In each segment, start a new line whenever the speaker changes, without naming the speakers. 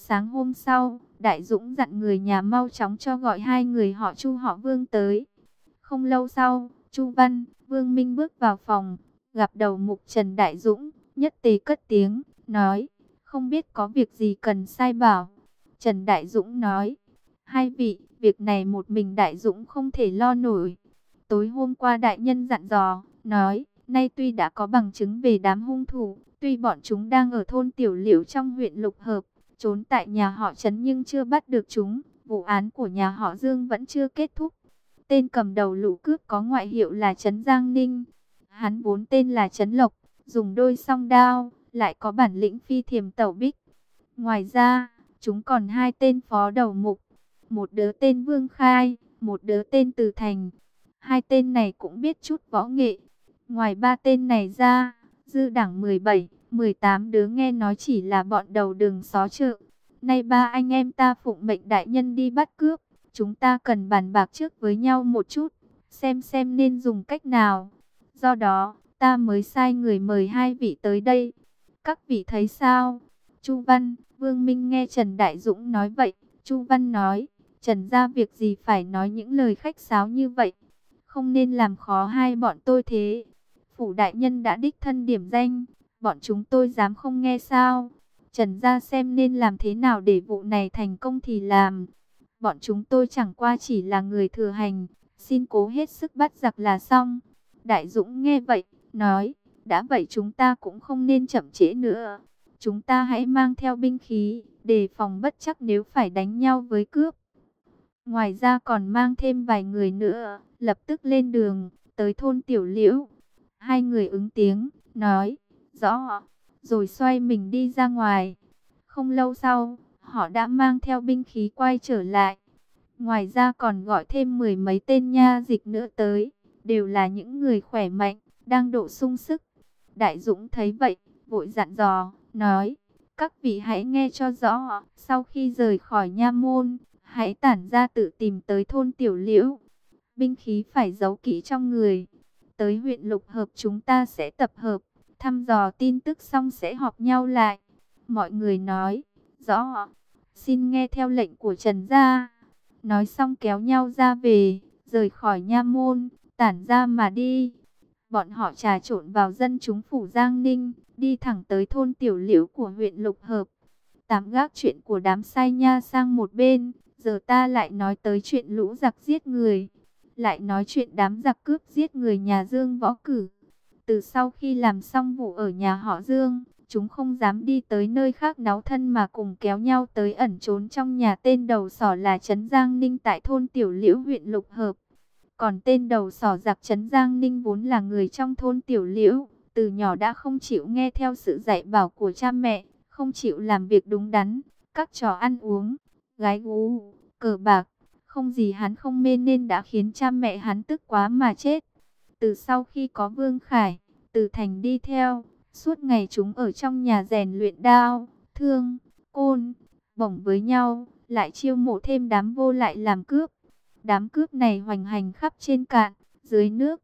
Sáng hôm sau, Đại Dũng dặn người nhà mau chóng cho gọi hai người họ Chu họ Vương tới. Không lâu sau, Chu Văn, Vương Minh bước vào phòng, gặp đầu mục Trần Đại Dũng, nhất tề cất tiếng, nói, không biết có việc gì cần sai bảo. Trần Đại Dũng nói, hai vị, việc này một mình Đại Dũng không thể lo nổi. Tối hôm qua đại nhân dặn dò, nói, nay tuy đã có bằng chứng về đám hung thủ, tuy bọn chúng đang ở thôn Tiểu Liễu trong huyện Lục Hợp, trốn tại nhà họ Trấn nhưng chưa bắt được chúng, vụ án của nhà họ Dương vẫn chưa kết thúc. Tên cầm đầu lũ cướp có ngoại hiệu là Trấn Giang Ninh, hắn vốn tên là Trấn Lộc, dùng đôi song đao, lại có bản lĩnh phi thiềm tẩu bích. Ngoài ra, chúng còn hai tên phó đầu mục, một đứa tên Vương Khai, một đứa tên Từ Thành. Hai tên này cũng biết chút võ nghệ. Ngoài ba tên này ra, dư đảng 17, 18 đứa nghe nói chỉ là bọn đầu đường xó chợ. Nay ba anh em ta phụng mệnh đại nhân đi bắt cướp. Chúng ta cần bàn bạc trước với nhau một chút, xem nên dùng cách nào. Do đó, ta mới sai người mời hai vị tới đây. Các vị thấy sao? Chu Văn, Vương Minh nghe Trần Đại Dũng nói vậy. Chu Văn nói, Trần gia việc gì phải nói những lời khách sáo như vậy. Không nên làm khó hai bọn tôi thế. Phủ đại nhân đã đích thân điểm danh, bọn chúng tôi dám không nghe sao? Trần gia xem nên làm thế nào để vụ này thành công thì làm. Bọn chúng tôi chẳng qua chỉ là người thừa hành, xin cố hết sức bắt giặc là xong. Đại Dũng nghe vậy, nói, đã vậy chúng ta cũng không nên chậm trễ nữa. Chúng ta hãy mang theo binh khí, đề phòng bất chắc nếu phải đánh nhau với cướp. Ngoài ra còn mang thêm vài người nữa, lập tức lên đường, tới thôn Tiểu Liễu. Hai người ứng tiếng, nói, rõ, rồi xoay mình đi ra ngoài. Không lâu sau, họ đã mang theo binh khí quay trở lại. Ngoài ra còn gọi thêm 10 mấy tên nha dịch nữa tới, đều là những người khỏe mạnh, đang độ sung sức. Đại Dũng thấy vậy, vội dặn dò, nói, các vị hãy nghe cho rõ, sau khi rời khỏi nha môn, hãy tản ra tự tìm tới thôn Tiểu Liễu. Binh khí phải giấu kỹ trong người. Tới huyện Lục Hợp chúng ta sẽ tập hợp, thăm dò tin tức xong sẽ họp nhau lại. Mọi người nói, rõ, xin nghe theo lệnh của Trần gia. Nói xong kéo nhau ra về, rời khỏi nha môn, tản ra mà đi. Bọn họ trà trộn vào dân chúng phủ Giang Ninh, đi thẳng tới thôn Tiểu Liễu của huyện Lục Hợp. Tạm gác chuyện của đám sai nha sang một bên, giờ ta lại nói tới chuyện lũ giặc giết người. Lại nói chuyện đám giặc cướp giết người nhà Dương Võ Cử. Từ sau khi làm xong vụ ở nhà họ Dương, chúng không dám đi tới nơi khác náo thân mà cùng kéo nhau tới ẩn trốn trong nhà tên đầu sỏ là Trấn Giang Ninh tại thôn Tiểu Liễu huyện Lục Hợp. Còn tên đầu sỏ giặc Trấn Giang Ninh vốn là người trong thôn Tiểu Liễu, từ nhỏ đã không chịu nghe theo sự dạy bảo của cha mẹ, không chịu làm việc đúng đắn, các trò ăn uống, gái gú, cờ bạc, không gì hắn không mê nên đã khiến cha mẹ hắn tức quá mà chết. Từ sau khi có Vương Khải, Từ Thành đi theo, suốt ngày chúng ở trong nhà rèn luyện đao, thương, côn, bổng với nhau, lại chiêu mộ thêm đám vô lại làm cướp. Đám cướp này hoành hành khắp trên cạn, dưới nước.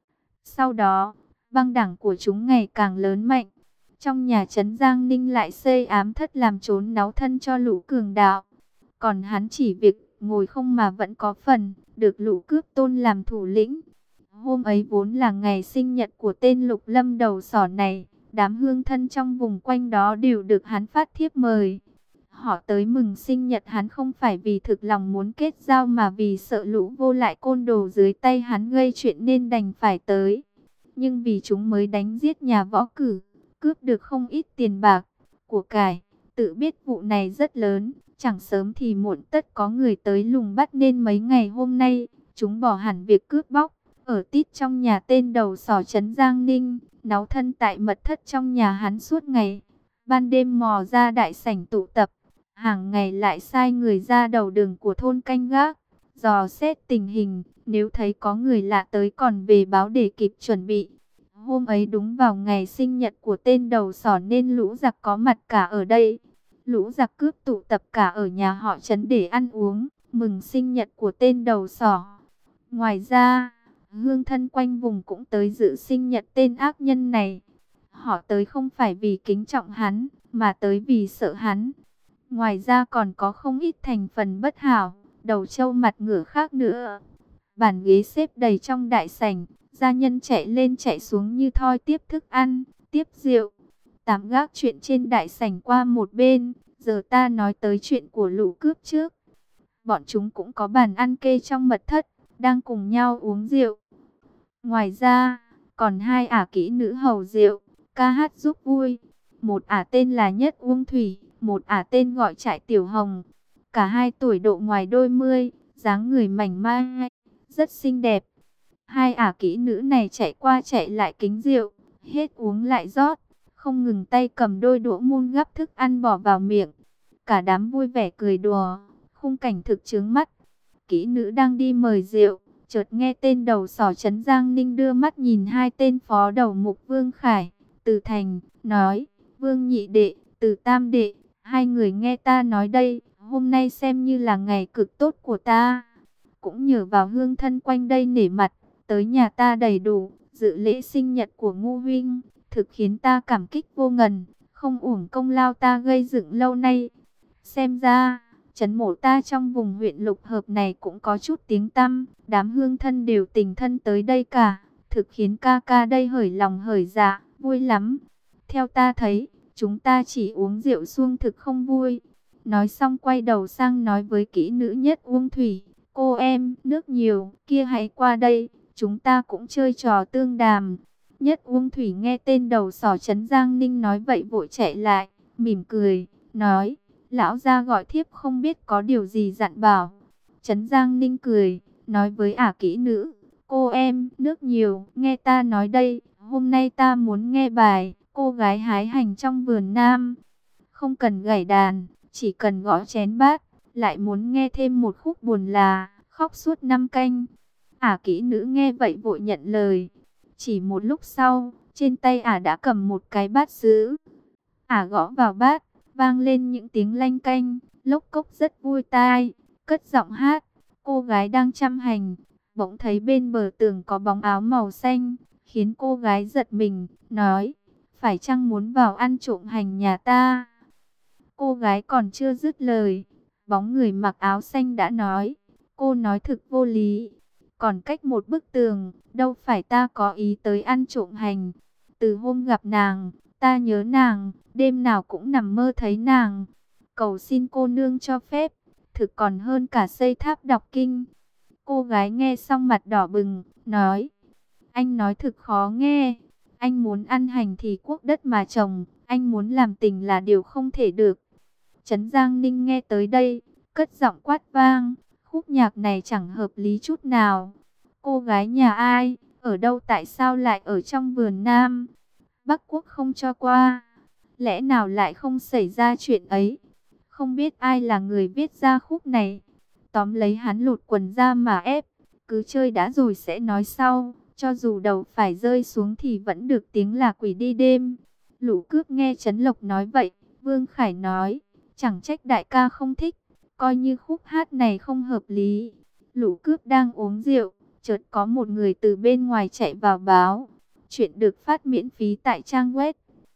Sau đó, băng đảng của chúng ngày càng lớn mạnh. Trong nhà Trấn Giang Ninh lại xây ám thất làm trốn náu thân cho lũ cường đạo. Còn hắn chỉ việc ngồi không mà vẫn có phần, được lũ cướp tôn làm thủ lĩnh. Hôm ấy vốn là ngày sinh nhật của tên Lục Lâm đầu sỏ này. Đám hương thân trong vùng quanh đó đều được hắn phát thiếp mời. Họ tới mừng sinh nhật hắn không phải vì thực lòng muốn kết giao mà vì sợ lũ vô lại côn đồ dưới tay hắn gây chuyện nên đành phải tới. Nhưng vì chúng mới đánh giết nhà Võ Cử, cướp được không ít tiền bạc, của cải, tự biết vụ này rất lớn, chẳng sớm thì muộn tất có người tới lùng bắt nên mấy ngày hôm nay, chúng bỏ hẳn việc cướp bóc, ở tít trong nhà tên đầu sỏ Trấn Giang Ninh, náu thân tại mật thất trong nhà hắn suốt ngày, ban đêm mò ra đại sảnh tụ tập. Hàng ngày lại sai người ra đầu đường của thôn canh gác, dò xét tình hình, nếu thấy có người lạ tới còn về báo để kịp chuẩn bị. Hôm ấy đúng vào ngày sinh nhật của tên đầu sỏ nên lũ giặc có mặt cả ở đây. Lũ giặc cướp tụ tập cả ở nhà họ Trấn để ăn uống, mừng sinh nhật của tên đầu sỏ. Ngoài ra, hương thân quanh vùng cũng tới dự sinh nhật tên ác nhân này. Họ tới không phải vì kính trọng hắn, mà tới vì sợ hắn. Ngoài ra còn có không ít thành phần bất hảo, đầu trâu mặt ngựa khác nữa. Bàn ghế xếp đầy trong đại sảnh, gia nhân chạy lên chạy xuống như thoi tiếp thức ăn, tiếp rượu. Tạm gác chuyện trên đại sảnh qua một bên, giờ ta nói tới chuyện của lũ cướp trước. Bọn chúng cũng có bàn ăn kê trong mật thất, đang cùng nhau uống rượu. Ngoài ra, còn hai ả kỹ nữ hầu rượu, ca hát giúp vui. Một ả tên là Nhất Uông Thủy, một ả tên gọi Trại Tiểu Hồng. Cả hai tuổi độ ngoài đôi mươi, dáng người mảnh mai, rất xinh đẹp. Hai ả kỹ nữ này chạy qua chạy lại kính rượu, hết uống lại rót, không ngừng tay cầm đôi đũa muôn gắp thức ăn bỏ vào miệng. Cả đám vui vẻ cười đùa, khung cảnh thực chướng mắt. Kỹ nữ đang đi mời rượu, chợt nghe tên đầu sỏ Trấn Giang Ninh đưa mắt nhìn hai tên phó đầu mục Vương Khải, Từ Thành, nói: Vương nhị đệ, Từ tam đệ, hai người nghe ta nói đây, hôm nay xem như là ngày cực tốt của ta. Cũng nhờ vào hương thân quanh đây nể mặt, tới nhà ta đầy đủ, dự lễ sinh nhật của Ngô huynh, thực khiến ta cảm kích vô ngần, không uổng công lao ta gây dựng lâu nay. Xem ra, trấn mổ ta trong vùng huyện lục hợp này cũng có chút tiếng tăm, đám hương thân đều tình thân tới đây cả, thực khiến ca ca đây hởi lòng hởi dạ, vui lắm. Theo ta thấy, chúng ta chỉ uống rượu suông thực không vui. Nói xong quay đầu sang nói với kỹ nữ Nhất Uông Thủy: Cô em, nước nhiều, kia hãy qua đây, chúng ta cũng chơi trò tương đàm. Nhất Uông Thủy nghe tên đầu sỏ Trấn Giang Ninh nói vậy vội chạy lại, mỉm cười, nói: Lão gia gọi thiếp không biết có điều gì dặn bảo. Trấn Giang Ninh cười, nói với ả kỹ nữ: Cô em, nước nhiều, nghe ta nói đây, hôm nay ta muốn nghe bài Cô gái hái hành trong vườn nam. Không cần gảy đàn, chỉ cần gõ chén bát, lại muốn nghe thêm một khúc buồn là khóc suốt 5 canh. Ả kỹ nữ nghe vậy vội nhận lời. Chỉ một lúc sau, trên tay ả đã cầm một cái bát sứ. Ả gõ vào bát, vang lên những tiếng lanh canh, lốc cốc rất vui tai, cất giọng hát. Cô gái đang chăm hành, bỗng thấy bên bờ tường có bóng áo màu xanh, khiến cô gái giật mình, nói: Phải chăng muốn vào ăn trộm hành nhà ta? Cô gái còn chưa dứt lời, bóng người mặc áo xanh đã nói: Cô nói thực vô lý. Còn cách một bức tường, đâu phải ta có ý tới ăn trộm hành. Từ hôm gặp nàng, ta nhớ nàng, đêm nào cũng nằm mơ thấy nàng. Cầu xin cô nương cho phép, thực còn hơn cả xây tháp đọc kinh. Cô gái nghe xong mặt đỏ bừng, nói: Anh nói thực khó nghe. Anh muốn ăn hành thì cuốc đất mà trồng, anh muốn làm tình là điều không thể được. Trấn Giang Ninh nghe tới đây, cất giọng quát vang: Khúc nhạc này chẳng hợp lý chút nào. Cô gái nhà ai, ở đâu, tại sao lại ở trong vườn nam? Bắc quốc không cho qua, lẽ nào lại không xảy ra chuyện ấy? Không biết ai là người viết ra khúc này. Tóm lấy hắn lột quần ra mà ép, cứ chơi đã rồi sẽ nói sau. Cho dù đầu phải rơi xuống thì vẫn được tiếng là quỷ đi đêm. Lũ cướp nghe Trấn Lộc nói vậy, Vương Khải nói: Chẳng trách đại ca không thích, coi như khúc hát này không hợp lý. Lũ cướp đang uống rượu, chợt có một người từ bên ngoài chạy vào báo: Chuyện được phát miễn phí tại trang web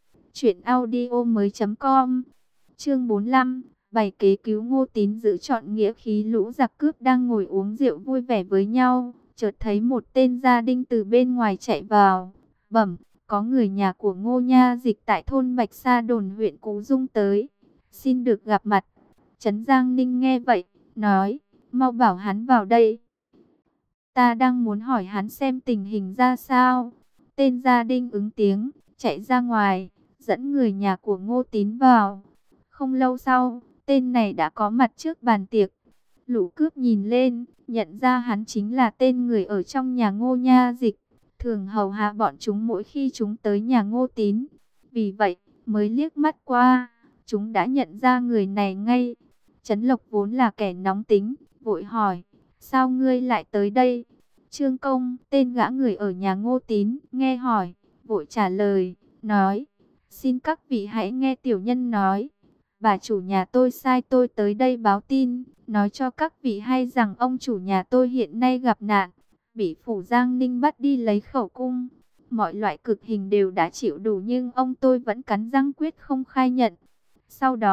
truyệnaudiomoi.com. Chương 45, bày kế cứu Ngô Tín giữ trọn nghĩa khí. Lũ giặc cướp đang ngồi uống rượu vui vẻ với nhau, chợt thấy một tên gia đinh từ bên ngoài chạy vào, bẩm: Có người nhà của Ngô Nha Dịch tại thôn Bạch Sa Đồn huyện Cú Dung tới, xin được gặp mặt. Trấn Giang Ninh nghe vậy, nói: Mau bảo hắn vào đây. Ta đang muốn hỏi hắn xem tình hình ra sao. Tên gia đinh ứng tiếng, chạy ra ngoài, dẫn người nhà của Ngô Tín vào. Không lâu sau, tên này đã có mặt trước bàn tiệc. Lũ cướp nhìn lên, nhận ra hắn chính là tên người ở trong nhà Ngô Nha Dịch, thường hầu hạ bọn chúng mỗi khi chúng tới nhà Ngô Tín. Vì vậy, mới liếc mắt qua, chúng đã nhận ra người này ngay. Trấn Lộc vốn là kẻ nóng tính, vội hỏi: Sao ngươi lại tới đây? Trương Công, tên gã người ở nhà Ngô Tín, nghe hỏi, vội trả lời, nói: Xin các vị hãy nghe tiểu nhân nói. Bà chủ nhà tôi sai tôi tới đây báo tin, nói cho các vị hay rằng ông chủ nhà tôi hiện nay gặp nạn, bị phủ Giang Ninh bắt đi lấy khẩu cung. Mọi loại cực hình đều đã chịu đủ nhưng ông tôi vẫn cắn răng quyết không khai nhận. Sau đó,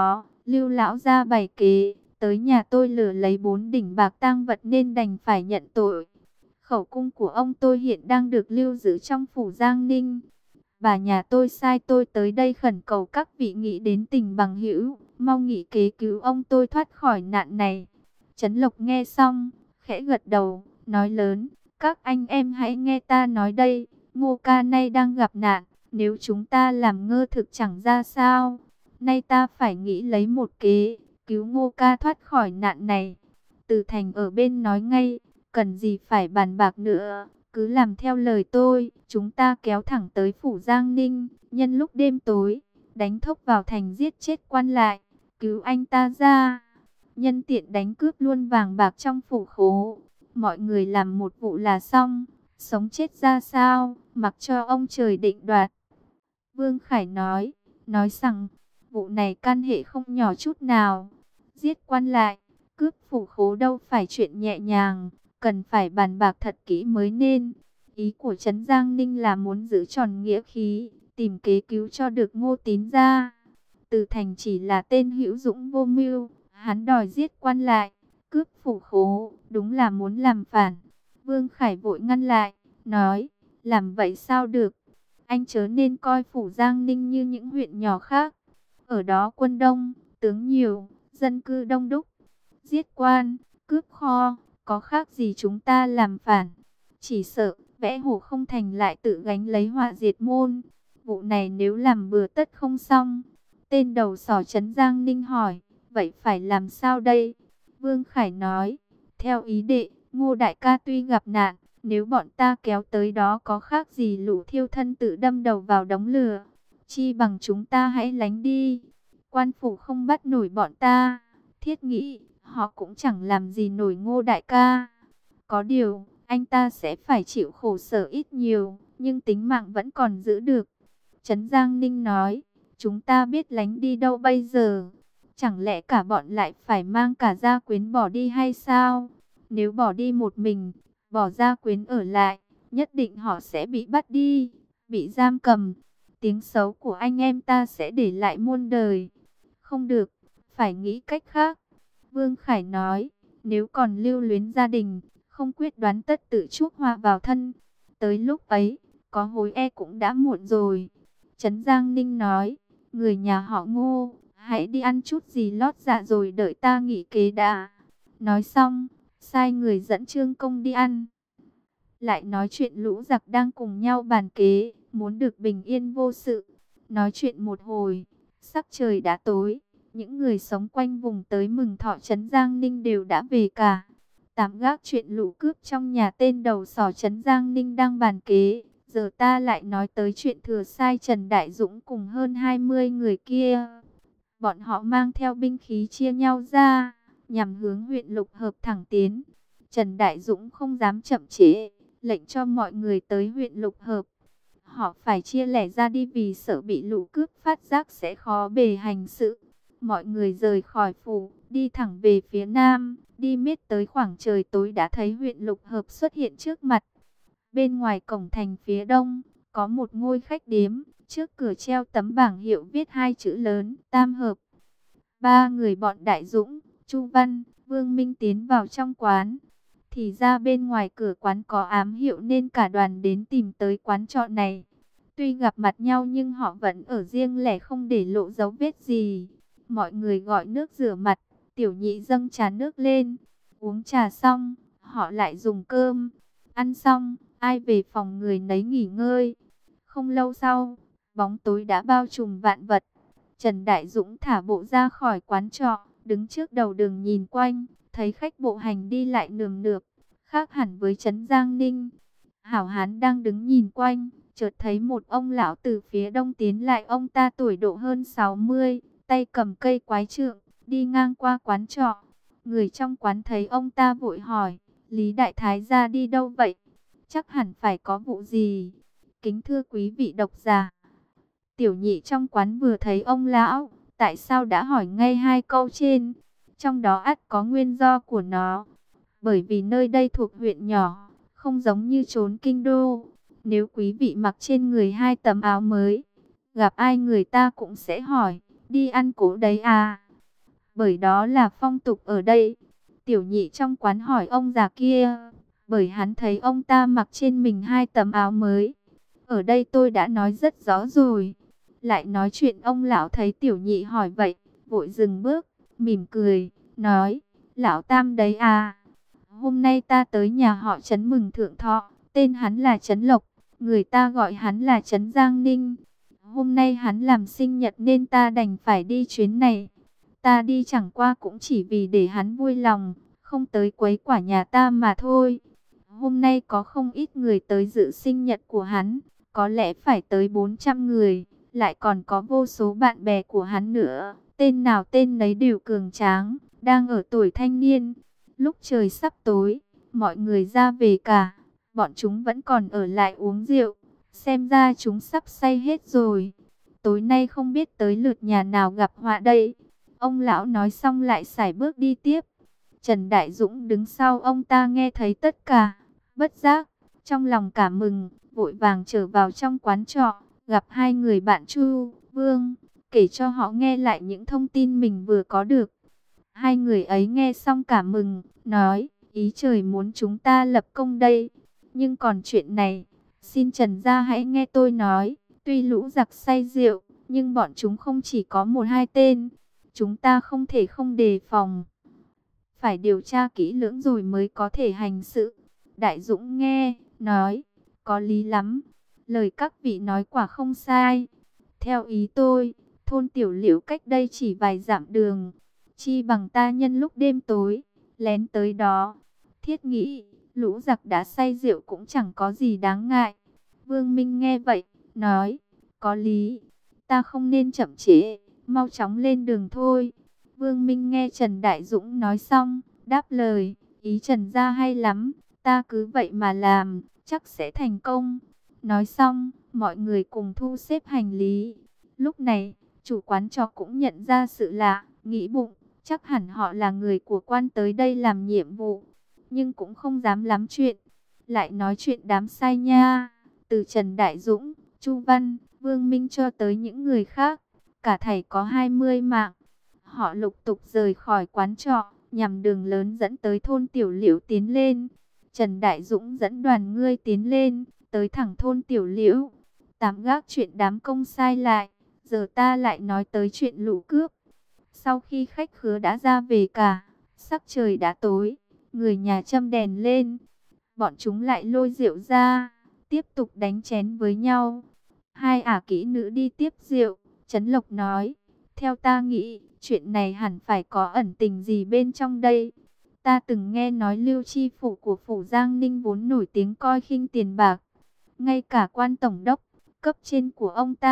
Lưu lão ra bày kế, tới nhà tôi lừa lấy 4 đỉnh bạc tang vật nên đành phải nhận tội. Khẩu cung của ông tôi hiện đang được lưu giữ trong phủ Giang Ninh. Bà nhà tôi sai tôi tới đây khẩn cầu các vị nghĩ đến tình bằng hữu, mong nghĩ kế cứu ông tôi thoát khỏi nạn này. Trấn Lộc nghe xong, khẽ gật đầu, nói lớn, các anh em hãy nghe ta nói đây, Ngô ca nay đang gặp nạn, nếu chúng ta làm ngơ thực chẳng ra sao. Nay ta phải nghĩ lấy một kế, cứu Ngô ca thoát khỏi nạn này. Từ Thành ở bên nói ngay, cần gì phải bàn bạc nữa, cứ làm theo lời tôi, chúng ta kéo thẳng tới phủ Giang Ninh, nhân lúc đêm tối, đánh thốc vào thành giết chết quan lại, cứu anh ta ra. Nhân tiện đánh cướp luôn vàng bạc trong phủ khố, mọi người làm một vụ là xong, sống chết ra sao, mặc cho ông trời định đoạt. Vương Khải nói rằng, vụ này can hệ không nhỏ chút nào, giết quan lại, cướp phủ khố đâu phải chuyện nhẹ nhàng, cần phải bàn bạc thật kỹ mới nên. Ý của Trấn Giang Ninh là muốn giữ tròn nghĩa khí, tìm kế cứu cho được Ngô Tín ra. Từ Thành chỉ là tên hữu dũng vô mưu, hắn đòi giết quan lại, cướp phủ khố, đúng là muốn làm phản. Vương Khải vội ngăn lại, nói, làm vậy sao được? Anh chớ nên coi phủ Giang Ninh như những huyện nhỏ khác. Ở đó quân đông, tướng nhiều, dân cư đông đúc. Giết quan, cướp kho, có khác gì chúng ta làm phản. Chỉ sợ, vẽ hổ không thành lại tự gánh lấy họa diệt môn. Vụ này nếu làm bừa tất không xong. Tên đầu sỏ Trấn Giang Ninh hỏi, vậy phải làm sao đây? Vương Khải nói, theo ý đệ, Ngô đại ca tuy gặp nạn, nếu bọn ta kéo tới đó có khác gì lũ thiêu thân tự đâm đầu vào đống lửa. Chi bằng chúng ta hãy lánh đi. Quan phủ không bắt nổi bọn ta. Thiết nghĩ, họ cũng chẳng làm gì nổi Ngô đại ca. Có điều, anh ta sẽ phải chịu khổ sở ít nhiều, nhưng tính mạng vẫn còn giữ được. Trấn Giang Ninh nói, chúng ta biết lánh đi đâu bây giờ? Chẳng lẽ cả bọn lại phải mang cả gia quyến bỏ đi hay sao? Nếu bỏ đi một mình, bỏ gia quyến ở lại, nhất định họ sẽ bị bắt đi, bị giam cầm. Tiếng xấu của anh em ta sẽ để lại muôn đời. Không được, phải nghĩ cách khác. Vương Khải nói, nếu còn lưu luyến gia đình, không quyết đoán tất tự chuốc họa vào thân. Tới lúc ấy, có hối e cũng đã muộn rồi. Trấn Giang Ninh nói, người nhà họ Ngô, hãy đi ăn chút gì lót dạ rồi đợi ta nghỉ kế đã. Nói xong, sai người dẫn Trương Công đi ăn. Lại nói chuyện lũ giặc đang cùng nhau bàn kế, muốn được bình yên vô sự. Nói chuyện một hồi, sắc trời đã tối. Những người sống quanh vùng tới mừng thọ Trấn Giang Ninh đều đã về cả. Tạm gác chuyện lũ cướp trong nhà tên đầu sỏ Trấn Giang Ninh đang bàn kế. Giờ ta lại nói tới chuyện thừa sai Trần Đại Dũng cùng hơn 20 người kia. Bọn họ mang theo binh khí chia nhau ra, nhằm hướng huyện Lục Hợp thẳng tiến. Trần Đại Dũng không dám chậm trễ, lệnh cho mọi người tới huyện Lục Hợp. Họ phải chia lẻ ra đi vì sợ bị lũ cướp phát giác sẽ khó bề hành sự. Mọi người rời khỏi phủ, đi thẳng về phía nam, đi miết tới khoảng trời tối đã thấy huyện Lục Hợp xuất hiện trước mặt. Bên ngoài cổng thành phía đông, có một ngôi khách điếm, trước cửa treo tấm bảng hiệu viết hai chữ lớn, Tam Hợp. Ba người bọn Đại Dũng, Chu Văn, Vương Minh tiến vào trong quán. Thì ra bên ngoài cửa quán có ám hiệu nên cả đoàn đến tìm tới quán trọ này. Tuy gặp mặt nhau nhưng họ vẫn ở riêng lẻ không để lộ dấu vết gì. Mọi người gọi nước rửa mặt, tiểu nhị dâng trà nước lên. Uống trà xong, họ lại dùng cơm. Ăn xong, ai về phòng người nấy nghỉ ngơi. Không lâu sau, bóng tối đã bao trùm vạn vật. Trần Đại Dũng thả bộ ra khỏi quán trọ, đứng trước đầu đường nhìn quanh, thấy khách bộ hành đi lại nườm nượp, khác hẳn với Trấn Giang Ninh. Hảo Hán đang đứng nhìn quanh, chợt thấy một ông lão từ phía đông tiến lại, ông ta tuổi độ hơn 60, tay cầm cây quái trượng, đi ngang qua quán trọ. Người trong quán thấy ông ta vội hỏi, Lý Đại Thái gia đi đâu vậy? Chắc hẳn phải có vụ gì. Kính thưa quý vị độc giả. Tiểu nhị trong quán vừa thấy ông lão, tại sao đã hỏi ngay hai câu trên? Trong đó ắt có nguyên do của nó. Bởi vì nơi đây thuộc huyện nhỏ, không giống như chốn kinh đô. Nếu quý vị mặc trên người hai tấm áo mới, gặp ai người ta cũng sẽ hỏi, đi ăn cỗ đấy à? bởi đó là phong tục ở đây. Tiểu nhị trong quán hỏi ông già kia, bởi hắn thấy ông ta mặc trên mình 2 tấm áo mới. Ở đây tôi đã nói rất rõ rồi. Lại nói chuyện ông lão thấy tiểu nhị hỏi vậy, vội dừng bước, mỉm cười, nói, lão Tam đấy à. Hôm nay ta tới nhà họ Trấn mừng thượng thọ, tên hắn là Trấn Lộc, người ta gọi hắn là Trấn Giang Ninh. Hôm nay hắn làm sinh nhật nên ta đành phải đi chuyến này. Ta đi chẳng qua cũng chỉ vì để hắn vui lòng, không tới quấy quả nhà ta mà thôi. Hôm nay có không ít người tới dự sinh nhật của hắn, có lẽ phải tới 400 người, lại còn có vô số bạn bè của hắn nữa. Tên nào tên nấy đều cường tráng, đang ở tuổi thanh niên. Lúc trời sắp tối, mọi người ra về cả, bọn chúng vẫn còn ở lại uống rượu. Xem ra chúng sắp say hết rồi. Tối nay không biết tới lượt nhà nào gặp họa đây. Ông lão nói xong lại sải bước đi tiếp. Trần Đại Dũng đứng sau ông ta nghe thấy tất cả, bất giác, trong lòng cảm mừng, vội vàng trở vào trong quán trọ, gặp hai người bạn Chu, Vương, kể cho họ nghe lại những thông tin mình vừa có được. Hai người ấy nghe xong cảm mừng, nói, ý trời muốn chúng ta lập công đây. Nhưng còn chuyện này, xin Trần gia hãy nghe tôi nói, tuy lũ giặc say rượu, nhưng bọn chúng không chỉ có 1-2 tên. Chúng ta không thể không đề phòng. Phải điều tra kỹ lưỡng rồi mới có thể hành sự. Đại Dũng nghe, nói, có lý lắm. Lời các vị nói quả không sai. Theo ý tôi, thôn Tiểu Liễu cách đây chỉ vài dặm đường. Chi bằng ta nhân lúc đêm tối, lén tới đó. Thiết nghĩ, lũ giặc đã say rượu cũng chẳng có gì đáng ngại. Vương Minh nghe vậy, nói, có lý. Ta không nên chậm trễ, mau chóng lên đường thôi. Vương Minh nghe Trần Đại Dũng nói xong, đáp lời, ý Trần gia hay lắm, ta cứ vậy mà làm, chắc sẽ thành công. Nói xong, mọi người cùng thu xếp hành lý. Lúc này, chủ quán trọ cũng nhận ra sự lạ, nghĩ bụng, chắc hẳn họ là người của quan tới đây làm nhiệm vụ, nhưng cũng không dám lắm chuyện. Lại nói chuyện đám sai nha, từ Trần Đại Dũng, Chu Văn, Vương Minh cho tới những người khác, cả thảy có 20 mạng. Họ lục tục rời khỏi quán trọ, nhằm đường lớn dẫn tới thôn Tiểu Liễu tiến lên. Trần Đại Dũng dẫn đoàn ngươi tiến lên, tới thẳng thôn Tiểu Liễu. Tạm gác chuyện đám công sai lại, giờ ta lại nói tới chuyện lũ cướp. Sau khi khách khứa đã ra về cả, sắc trời đã tối, người nhà châm đèn lên. Bọn chúng lại lôi rượu ra, tiếp tục đánh chén với nhau. Hai ả kỹ nữ đi tiếp rượu, Trấn Lộc nói, theo ta nghĩ, chuyện này hẳn phải có ẩn tình gì bên trong đây. Ta từng nghe nói Lưu Chi phủ của phủ Giang Ninh vốn nổi tiếng coi khinh tiền bạc. Ngay cả quan tổng đốc, cấp trên của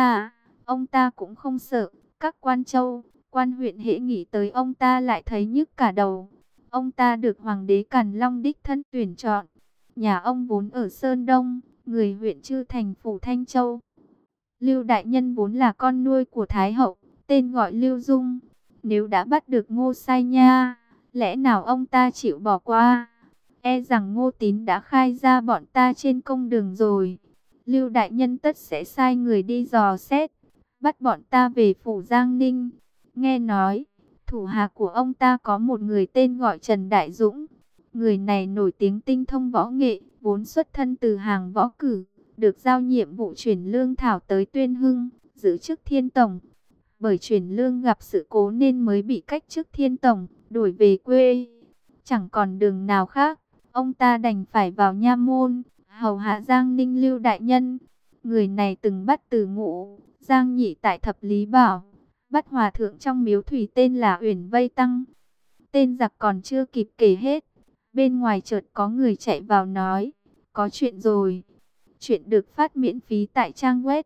ông ta cũng không sợ. Các quan châu, quan huyện hễ nghĩ tới ông ta lại thấy nhức cả đầu. Ông ta được Hoàng đế Càn Long đích thân tuyển chọn. Nhà ông vốn ở Sơn Đông, người huyện Chư Thành phủ Thanh Châu. Lưu đại nhân vốn là con nuôi của Thái hậu, tên gọi Lưu Dung. Nếu đã bắt được Ngô Sai Nha, lẽ nào ông ta chịu bỏ qua? E rằng Ngô Tín đã khai ra bọn ta trên công đường rồi. Lưu đại nhân tất sẽ sai người đi dò xét, bắt bọn ta về phủ Giang Ninh. Nghe nói, thủ hạ của ông ta có một người tên gọi Trần Đại Dũng. Người này nổi tiếng tinh thông võ nghệ, vốn xuất thân từ hàng võ cử, được giao nhiệm vụ chuyển lương thảo tới Tuyên Hưng, giữ chức Thiên Tổng. Bởi chuyển lương gặp sự cố nên mới bị cách chức Thiên Tổng, đổi về quê. Chẳng còn đường nào khác, ông ta đành phải vào nha môn, hầu hạ Giang Ninh Lưu đại nhân. Người này từng bắt Từ Ngũ, Giang Nhị tại Thập Lý Bảo, bắt hòa thượng trong miếu thủy tên là Uyển Vây Tăng. Tên giặc còn chưa kịp kể hết, bên ngoài chợt có người chạy vào nói, có chuyện rồi. Chuyện được phát miễn phí tại trang web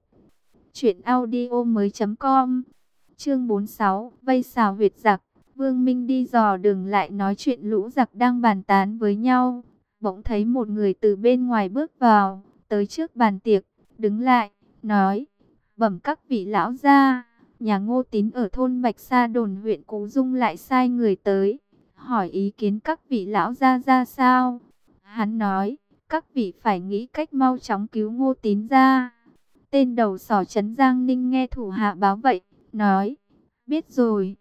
truyệnaudiomoi.com. Chương 46, vây xào huyệt giặc. Vương Minh đi dò đường lại nói chuyện lũ giặc đang bàn tán với nhau. Bỗng thấy một người từ bên ngoài bước vào, tới trước bàn tiệc, đứng lại, nói, bẩm các vị lão gia, nhà Ngô Tín ở thôn Bạch Sa Đồn huyện Cú Dung lại sai người tới, hỏi ý kiến các vị lão gia ra sao. Hắn nói, các vị phải nghĩ cách mau chóng cứu Ngô Tín ra. Tên đầu sỏ Trấn Giang Ninh nghe thủ hạ báo vậy, nói, biết rồi.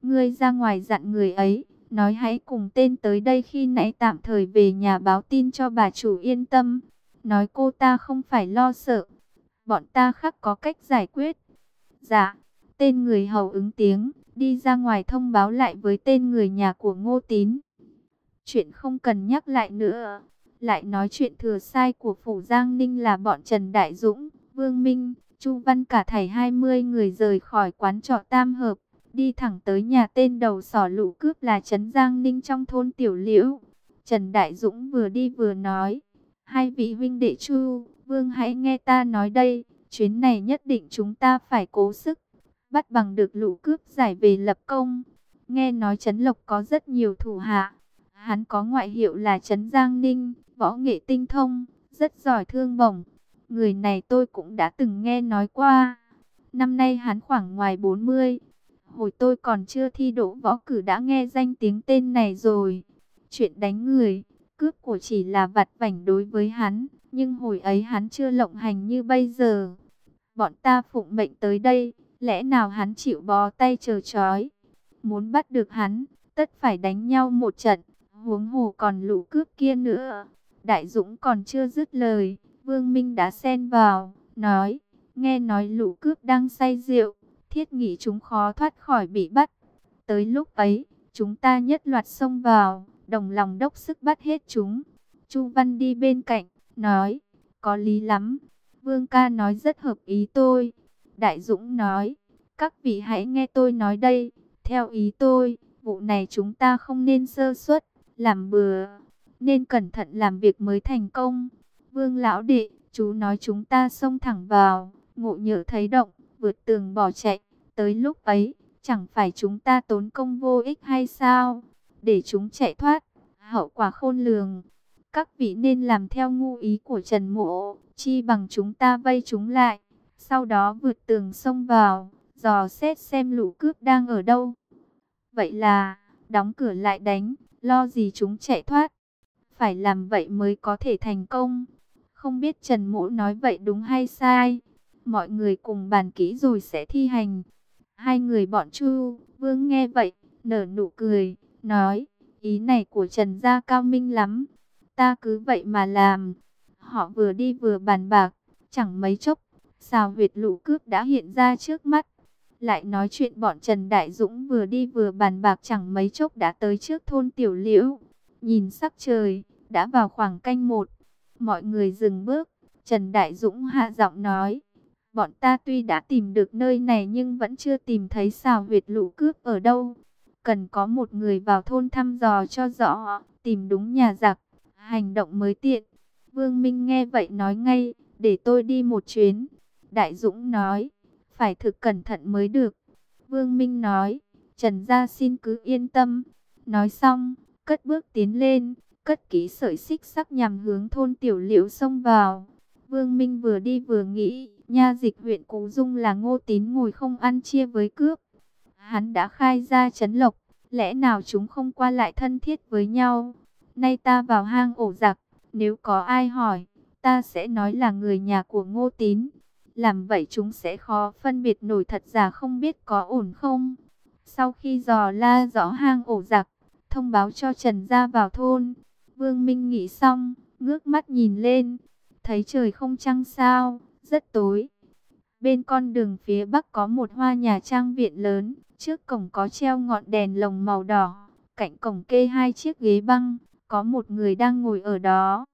ngươi ra ngoài dặn người ấy, nói hãy cùng tên tới đây khi nãy tạm thời về nhà báo tin cho bà chủ yên tâm. Nói cô ta không phải lo sợ, bọn ta khắc có cách giải quyết. Dạ, tên người hầu ứng tiếng, đi ra ngoài thông báo lại với tên người nhà của Ngô Tín. Chuyện không cần nhắc lại nữa. Lại nói chuyện thừa sai của Phủ Giang Ninh là bọn Trần Đại Dũng, Vương Minh, Chu Văn cả thảy 20 người rời khỏi quán trọ Tam Hợp, đi thẳng tới nhà tên đầu sỏ lũ cướp là Trấn Giang Ninh trong thôn Tiểu Liễu. Trần Đại Dũng vừa đi vừa nói, hai vị huynh đệ Chu, Vương hãy nghe ta nói đây, chuyến này nhất định chúng ta phải cố sức, bắt bằng được lũ cướp giải về lập công. Nghe nói Trấn Lộc có rất nhiều thủ hạ, hắn có ngoại hiệu là Trấn Giang Ninh, võ nghệ tinh thông, rất giỏi thương bổng. Người này tôi cũng đã từng nghe nói qua. Năm nay hắn khoảng ngoài 40. Hồi tôi còn chưa thi đỗ võ cử đã nghe danh tiếng tên này rồi. Chuyện đánh người, cướp của chỉ là vặt vãnh đối với hắn, nhưng hồi ấy hắn chưa lộng hành như bây giờ. Bọn ta phụng mệnh tới đây, lẽ nào hắn chịu bó tay chờ trói? Muốn bắt được hắn, tất phải đánh nhau một trận, huống hồ còn lũ cướp kia nữa. Đại Dũng còn chưa dứt lời, Vương Minh đã xen vào, nói, nghe nói lũ cướp đang say rượu, thiết nghĩ chúng khó thoát khỏi bị bắt. Tới lúc ấy, chúng ta nhất loạt xông vào, đồng lòng đốc sức bắt hết chúng. Chu Văn đi bên cạnh, nói, có lý lắm, Vương ca nói rất hợp ý tôi. Đại Dũng nói, các vị hãy nghe tôi nói đây, theo ý tôi, vụ này chúng ta không nên sơ suất, làm bừa, nên cẩn thận làm việc mới thành công. Vương lão đệ, chú nói chúng ta xông thẳng vào, ngộ nhỡ thấy động, vượt tường bỏ chạy, tới lúc ấy, chẳng phải chúng ta tốn công vô ích hay sao? Để chúng chạy thoát, hậu quả khôn lường. Các vị nên làm theo ngu ý của Trần Mỗ, chi bằng chúng ta vây chúng lại, sau đó vượt tường xông vào, dò xét xem lũ cướp đang ở đâu. Vậy là, đóng cửa lại đánh, lo gì chúng chạy thoát. Phải làm vậy mới có thể thành công. Không biết Trần Mỗ nói vậy đúng hay sai. Mọi người cùng bàn kỹ rồi sẽ thi hành. Hai người bọn Chu, Vương nghe vậy, nở nụ cười, nói, ý này của Trần gia cao minh lắm. Ta cứ vậy mà làm. Họ vừa đi vừa bàn bạc, chẳng mấy chốc, xào huyệt lũ cướp đã hiện ra trước mắt. Lại nói chuyện bọn Trần Đại Dũng vừa đi vừa bàn bạc chẳng mấy chốc đã tới trước thôn Tiểu Liễu. Nhìn sắc trời, đã vào khoảng canh 1. Mọi người dừng bước, Trần Đại Dũng hạ giọng nói, bọn ta tuy đã tìm được nơi này nhưng vẫn chưa tìm thấy xào huyệt lũ cướp ở đâu. Cần có một người vào thôn thăm dò cho rõ, tìm đúng nhà giặc, hành động mới tiện. Vương Minh nghe vậy nói ngay, để tôi đi một chuyến. Đại Dũng nói, phải thực cẩn thận mới được. Vương Minh nói, Trần gia xin cứ yên tâm. Nói xong, cất bước tiến lên, cất kỹ sợi xích sắc nhằm hướng thôn Tiểu Liễu xông vào. Vương Minh vừa đi vừa nghĩ, nha dịch huyện Cú Dung là Ngô Tín ngồi không ăn chia với cướp. Hắn đã khai ra Trấn Lộc, lẽ nào chúng không qua lại thân thiết với nhau. Nay ta vào hang ổ giặc, nếu có ai hỏi, ta sẽ nói là người nhà của Ngô Tín. Làm vậy chúng sẽ khó phân biệt nổi thật giả, không biết có ổn không. Sau khi dò la rõ hang ổ giặc, thông báo cho Trần gia vào thôn. Vương Minh nghĩ xong, ngước mắt nhìn lên, thấy trời không trăng sao, rất tối. Bên con đường phía bắc có một hoa nhà trang viện lớn, trước cổng có treo ngọn đèn lồng màu đỏ, cạnh cổng kê hai chiếc ghế băng, có một người đang ngồi ở đó.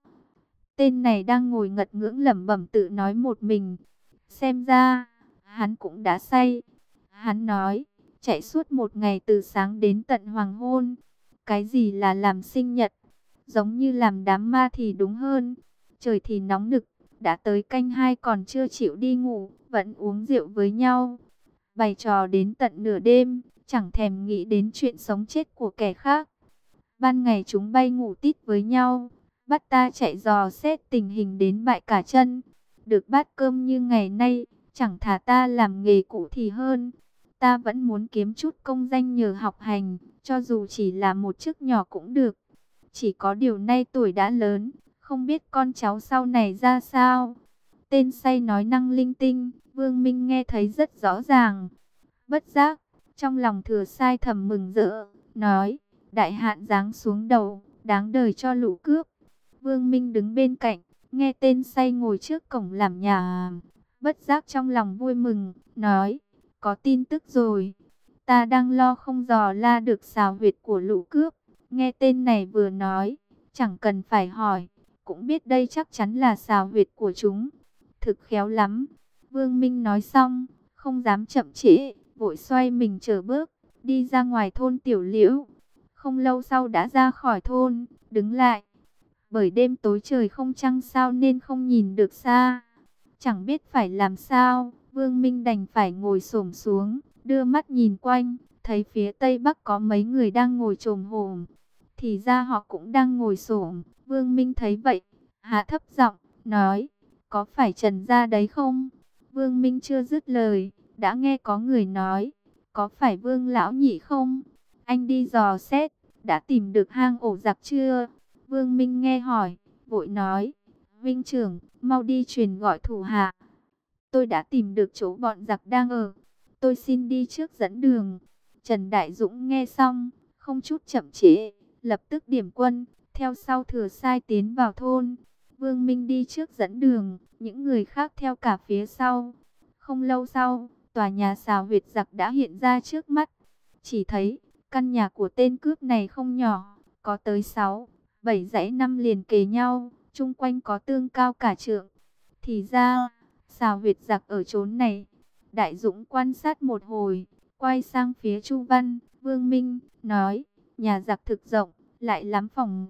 Tên này đang ngồi ngật ngưỡng lẩm bẩm tự nói một mình. Xem ra, hắn cũng đã say. Hắn nói, chạy suốt một ngày từ sáng đến tận hoàng hôn. Cái gì là làm sinh nhật? Giống như làm đám ma thì đúng hơn. Trời thì nóng nực, đã tới canh 2 còn chưa chịu đi ngủ, vẫn uống rượu với nhau. Bày trò đến tận nửa đêm, chẳng thèm nghĩ đến chuyện sống chết của kẻ khác. Ban ngày chúng bay ngủ tít với nhau, bắt ta chạy dò xét tình hình đến bại cả chân. Được bát cơm như ngày nay, chẳng thà ta làm nghề cũ thì hơn. Ta vẫn muốn kiếm chút công danh nhờ học hành, cho dù chỉ là một chức nhỏ cũng được. Chỉ có điều nay tuổi đã lớn, không biết con cháu sau này ra sao. Tên say nói năng linh tinh, Vương Minh nghe thấy rất rõ ràng. Bất giác, Trong lòng Thừa Sai thầm mừng rỡ, nói, đại hạn giáng xuống đầu, đáng đời cho lũ cướp. Vương Minh đứng bên cạnh, nghe tên say ngồi trước cổng làm nhà, bất giác trong lòng vui mừng, nói, có tin tức rồi. Ta đang lo không dò la được xào huyệt của lũ cướp. Nghe tên này vừa nói, chẳng cần phải hỏi, cũng biết đây chắc chắn là xào huyệt của chúng. Thực khéo lắm. Vương Minh nói xong, không dám chậm trễ, vội xoay mình chở bước, đi ra ngoài thôn Tiểu Liễu. Không lâu sau đã ra khỏi thôn, đứng lại. Bởi đêm tối trời không trăng sao nên không nhìn được xa. Chẳng biết phải làm sao, Vương Minh đành phải ngồi xổm xuống, đưa mắt nhìn quanh, thấy phía tây bắc có mấy người đang ngồi chồm hổm. Thì ra họ cũng đang ngồi xổm. Vương Minh thấy vậy, hạ thấp giọng, nói, có phải Trần gia đấy không? Vương Minh chưa dứt lời, đã nghe có người nói, có phải Vương lão nhị không? Anh đi dò xét, đã tìm được hang ổ giặc chưa? Vương Minh nghe hỏi, vội nói, Vinh trưởng, mau đi truyền gọi thủ hạ. Tôi đã tìm được chỗ bọn giặc đang ở. Tôi xin đi trước dẫn đường. Trần Đại Dũng nghe xong, không chút chậm trễ, lập tức điểm quân, theo sau Thừa Sai tiến vào thôn. Vương Minh đi trước dẫn đường, những người khác theo cả phía sau. Không lâu sau, tòa nhà xào huyệt giặc đã hiện ra trước mắt. Chỉ thấy, căn nhà của tên cướp này không nhỏ, có tới 6, 7 dãy năm liền kề nhau, chung quanh có tường cao cả trượng. Thì ra, xào huyệt giặc ở chốn này. Đại Dũng quan sát một hồi, quay sang phía Chu Văn, Vương Minh, nói, nhà giặc thực rộng, lại lắm phòng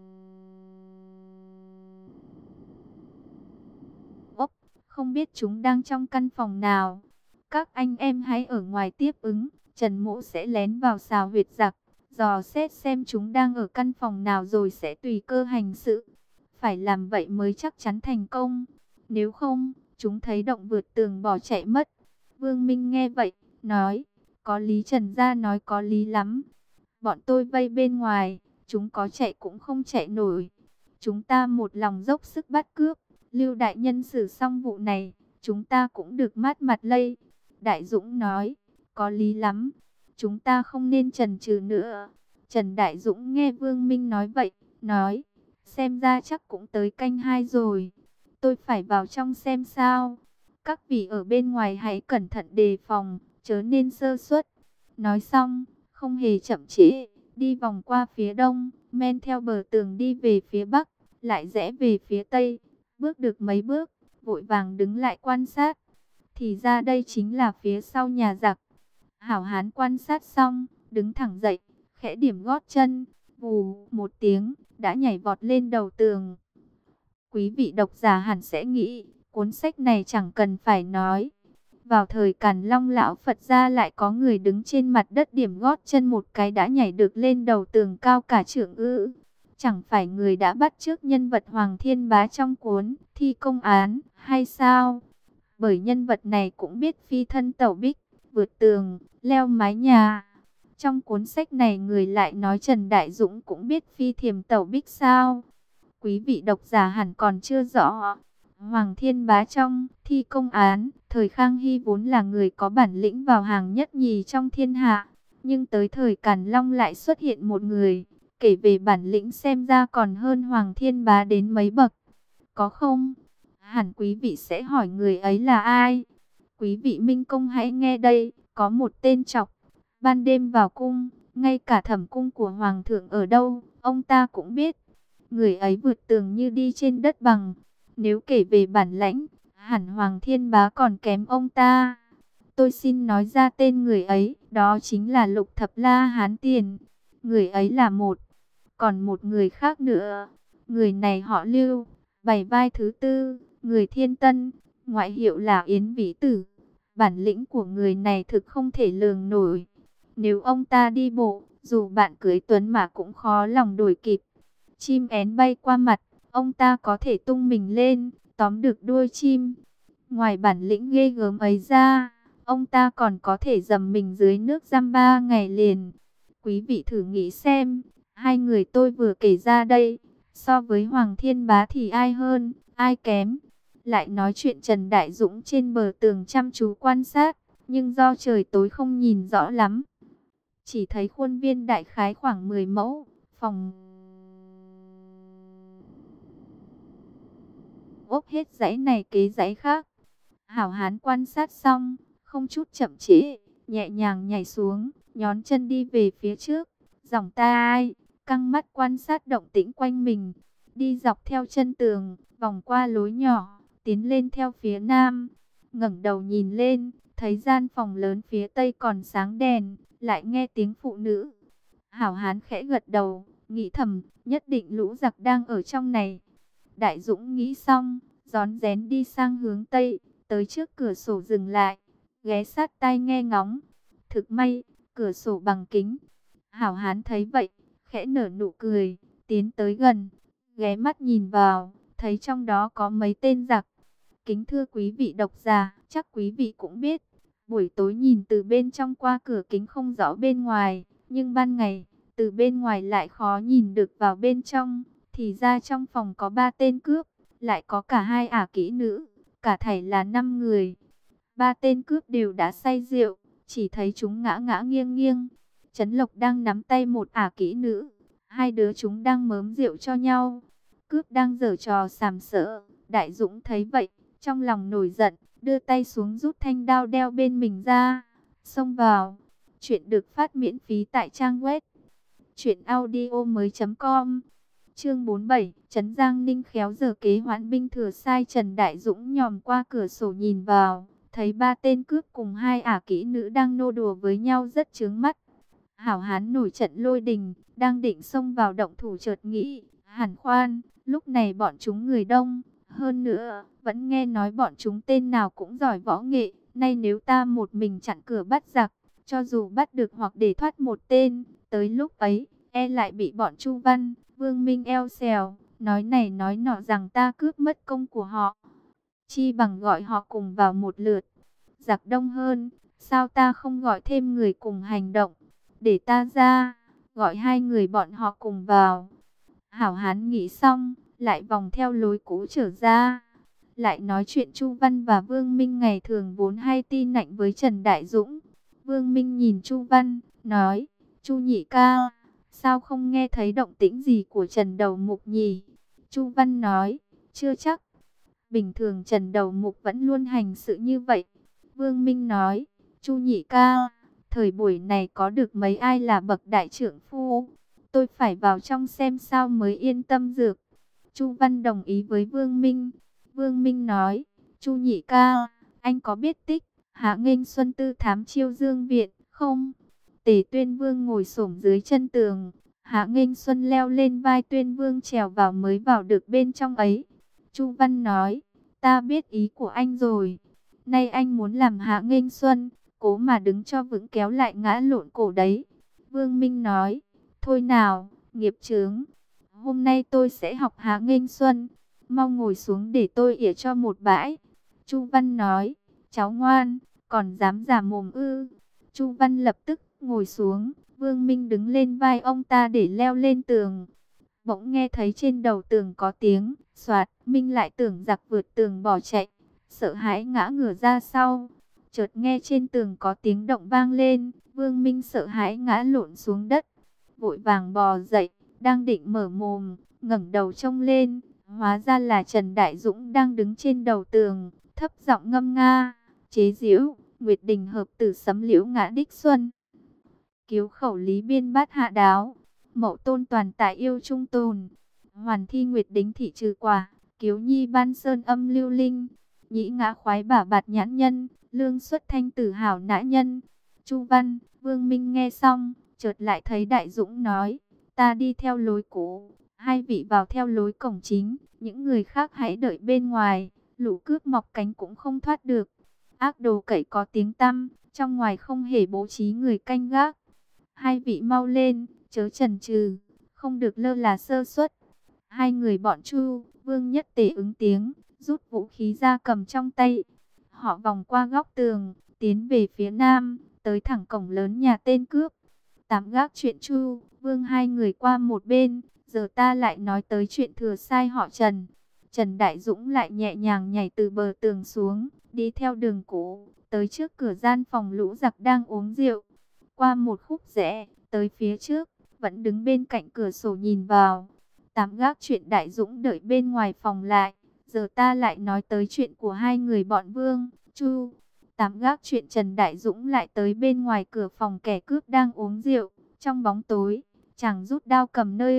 ốc, không biết chúng đang trong căn phòng nào. Các anh em hãy ở ngoài tiếp ứng, Trần Mỗ sẽ lén vào xào huyệt giặc, dò xét xem chúng đang ở căn phòng nào rồi sẽ tùy cơ hành sự. Phải làm vậy mới chắc chắn thành công, nếu không, chúng thấy động vượt tường bỏ chạy mất. Vương Minh nghe vậy, nói, có lý, Trần gia nói có lý lắm. Bọn tôi vây bên ngoài, chúng có chạy cũng không chạy nổi. Chúng ta một lòng dốc sức bắt cướp, Lưu đại nhân xử xong vụ này, chúng ta cũng được mát mặt lây. Đại Dũng nói, có lý lắm, chúng ta không nên chần chừ nữa. Trần Đại Dũng nghe Vương Minh nói vậy, nói, xem ra chắc cũng tới canh 2 rồi. Tôi phải vào trong xem sao. Các vị ở bên ngoài hãy cẩn thận đề phòng, chớ nên sơ suất. Nói xong, không hề chậm trễ, đi vòng qua phía đông, men theo bờ tường đi về phía bắc, lại rẽ về phía tây. Bước được mấy bước, vội vàng đứng lại quan sát. Thì ra đây chính là phía sau nhà giặc. Hảo hán quan sát xong, đứng thẳng dậy, khẽ điểm gót chân, vù một tiếng, đã nhảy vọt lên đầu tường. Quý vị độc giả hẳn sẽ nghĩ, cuốn sách này chẳng cần phải nói. Vào thời Càn Long lão Phật gia lại có người đứng trên mặt đất điểm gót chân một cái đã nhảy được lên đầu tường cao cả trượng ư. Chẳng phải người đã bắt chước nhân vật Hoàng Thiên Bá trong cuốn Thi Công Án hay sao? Bởi nhân vật này cũng biết phi thân tẩu bích, vượt tường, leo mái nhà. Trong cuốn sách này người lại nói Trần Đại Dũng cũng biết phi thiềm tẩu bích sao? Quý vị độc giả hẳn còn chưa rõ. Hoàng Thiên Bá trong Thi Công Án, thời Khang Hy vốn là người có bản lĩnh vào hàng nhất nhì trong thiên hạ. Nhưng tới thời Càn Long lại xuất hiện một người, kể về bản lĩnh xem ra còn hơn Hoàng Thiên Bá đến mấy bậc. Có không? Hẳn quý vị sẽ hỏi người ấy là ai? Quý vị minh công hãy nghe đây, có một tên trọc, ban đêm vào cung, ngay cả thẩm cung của Hoàng thượng ở đâu, ông ta cũng biết. Người ấy vượt tường như đi trên đất bằng. Nếu kể về bản lãnh, hẳn Hoàng Thiên Bá còn kém ông ta. Tôi xin nói ra tên người ấy, đó chính là Lục Thập La Hán Tiền. Người ấy là một, còn một người khác nữa. Người này họ Lưu, bảy vai thứ tư, người Thiên Tân, ngoại hiệu là Yến Vĩ Tử. Bản lĩnh của người này thực không thể lường nổi. Nếu ông ta đi bộ, dù bạn cưỡi tuấn mã cũng khó lòng đuổi kịp. Chim én bay qua mặt, ông ta có thể tung mình lên, tóm được đuôi chim. Ngoài bản lĩnh ghê gớm ấy ra, ông ta còn có thể dầm mình dưới nước giam 3 ngày liền. Quý vị thử nghĩ xem, hai người tôi vừa kể ra đây, so với Hoàng Thiên Bá thì ai hơn, ai kém? Lại nói chuyện Trần Đại Dũng trên bờ tường chăm chú quan sát, nhưng do trời tối không nhìn rõ lắm. chỉ thấy khuôn viên đại khái khoảng 10 mẫu, phòng ốp hết dãy này kế dãy khác. Hảo Hán quan sát xong, không chút chậm trễ, nhẹ nhàng nhảy xuống, nhón chân đi về phía trước, dòng tai căng mắt quan sát động tĩnh quanh mình, đi dọc theo chân tường, vòng qua lối nhỏ, tiến lên theo phía nam. Ngẩng đầu nhìn lên, thấy gian phòng lớn phía tây còn sáng đèn, lại nghe tiếng phụ nữ. Hảo Hán khẽ gật đầu, nghĩ thầm, nhất định lũ giặc đang ở trong này. Đại Dũng nghĩ xong, rón rén đi sang hướng tây, tới trước cửa sổ dừng lại, ghé sát tai nghe ngóng. Thực may, cửa sổ bằng kính. Hảo Hán thấy vậy, khẽ nở nụ cười, tiến tới gần, ghé mắt nhìn vào, thấy trong đó có mấy tên giặc. Kính thưa quý vị độc giả, chắc quý vị cũng biết, buổi tối nhìn từ bên trong qua cửa kính không rõ bên ngoài, nhưng ban ngày, từ bên ngoài lại khó nhìn được vào bên trong. Thì ra trong phòng có 3 tên cướp, lại có cả 2 ả kỹ nữ, cả thảy là 5 người. 3 tên cướp đều đã say rượu, chỉ thấy chúng ngã ngã nghiêng nghiêng. Trấn Lộc đang nắm tay một ả kỹ nữ, hai đứa chúng đang mớm rượu cho nhau. Cướp đang giở trò sàm sỡ. Đại Dũng thấy vậy, trong lòng nổi giận, đưa tay xuống rút thanh đao đeo bên mình ra, xông vào. Chuyện được phát miễn phí tại trang web truyệnaudiomoi.com. Chương 47, Trấn Giang Ninh khéo giờ kế hoãn binh thừa sai. Trần Đại Dũng nhòm qua cửa sổ nhìn vào, thấy 3 tên cướp cùng 2 ả kỹ nữ đang nô đùa với nhau rất chướng mắt. Hảo Hán nổi trận lôi đình, đang định xông vào động thủ chợt nghĩ, hẳn khoan, lúc này bọn chúng người đông, hơn nữa, vẫn nghe nói bọn chúng tên nào cũng giỏi võ nghệ, nay nếu ta một mình chặn cửa bắt giặc, cho dù bắt được hoặc để thoát một tên, tới lúc ấy, e lại bị bọn Chu Văn, Vương Minh eo xèo, nói này nói nọ rằng ta cướp mất công của họ. Chi bằng gọi họ cùng vào một lượt. Giặc đông hơn, sao ta không gọi thêm người cùng hành động? Để ta ra, gọi 2 người bọn họ cùng vào. Hảo Hán nghĩ xong, lại vòng theo lối cũ trở ra. Lại nói chuyện Chu Văn và Vương Minh ngày thường vốn hay tin nạnh với Trần Đại Dũng. Vương Minh nhìn Chu Văn, nói, Chu nhị ca, sao không nghe thấy động tĩnh gì của Trần Đầu Mục nhỉ? Chu Văn nói, chưa chắc. Bình thường Trần Đầu Mục vẫn luôn hành sự như vậy. Vương Minh nói, Chu nhị ca, thời buổi này có được mấy ai là bậc đại trưởng phu? Tôi phải vào trong xem sao mới yên tâm được. Chu Văn đồng ý với Vương Minh. Vương Minh nói, Chu nhị ca, anh có biết tích Hạ Nghênh Xuân Tư thám chiêu Dương Viện không? Tề Tuyên Vương ngồi xổm dưới chân tường, Hạ Nghênh Xuân leo lên vai Tuyên Vương trèo vào mới vào được bên trong ấy. Chu Văn nói, ta biết ý của anh rồi. Nay anh muốn làm Hạ Nghênh Xuân, cố mà đứng cho vững kéo lại ngã lộn cổ đấy. Vương Minh nói, thôi nào, nghiệp chướng. Hôm nay tôi sẽ học Hạ Nghênh Xuân. Mau ngồi xuống để tôi ỉa cho một bãi. Chu Văn nói, cháu ngoan, còn dám giả mồm ư? Chu Văn lập tức ngồi xuống. Vương Minh đứng lên vai ông ta để leo lên tường. Bỗng nghe thấy trên đầu tường có tiếng xoạt. Minh lại tưởng giặc vượt tường bỏ chạy, sợ hãi ngã ngửa ra sau. Chợt nghe trên tường có tiếng động vang lên. Vương Minh sợ hãi ngã lộn xuống đất, vội vàng bò dậy, đang định mở mồm, ngẩng đầu trông lên, hóa ra là Trần Đại Dũng đang đứng trên đầu tường, thấp giọng ngâm nga, chế giễu, Nguyệt Đình hợp tử sấm liễu ngã đích xuân. Kiếu khẩu lý biên bát hạ đáo, mậu tôn toàn tại yêu trung tồn. Hoàn thi Nguyệt Đính thị trừ quả, kiếu nhi ban sơn âm lưu linh. Nhĩ ngã khoái bả bạt nhãn nhân, lương xuất thanh tử hảo nã nhân. Chu Văn, Vương Minh nghe xong, chợt lại thấy Đại Dũng nói, ta đi theo lối cũ, 2 vị vào theo lối cổng chính, những người khác hãy đợi bên ngoài, lũ cướp mọc cánh cũng không thoát được. Ác đồ cậy có tiếng tăm, trong ngoài không hề bố trí người canh gác. 2 vị mau lên, chớ chần chừ, không được lơ là sơ suất. 2 người bọn Chu, Vương nhất tề ứng tiếng, rút vũ khí ra cầm trong tay. Họ vòng qua góc tường, tiến về phía nam, tới thẳng cổng lớn nhà tên cướp. Tạm gác chuyện Chu, Vương 2 người qua một bên, giờ ta lại nói tới chuyện thừa sai họ Trần. Trần Đại Dũng lại nhẹ nhàng nhảy từ bờ tường xuống, đi theo đường cũ, tới trước cửa gian phòng lũ giặc đang uống rượu. qua một khúc rẽ, tới phía trước, vẫn đứng bên cạnh cửa sổ nhìn vào. Tám gác chuyện Đại Dũng đợi bên ngoài phòng lại, giờ ta lại nói tới chuyện của hai người bọn Vương, Chu. Tám gác chuyện Trần Đại Dũng lại tới bên ngoài cửa phòng kẻ cướp đang uống rượu, trong bóng tối, chàng rút đao cầm nơi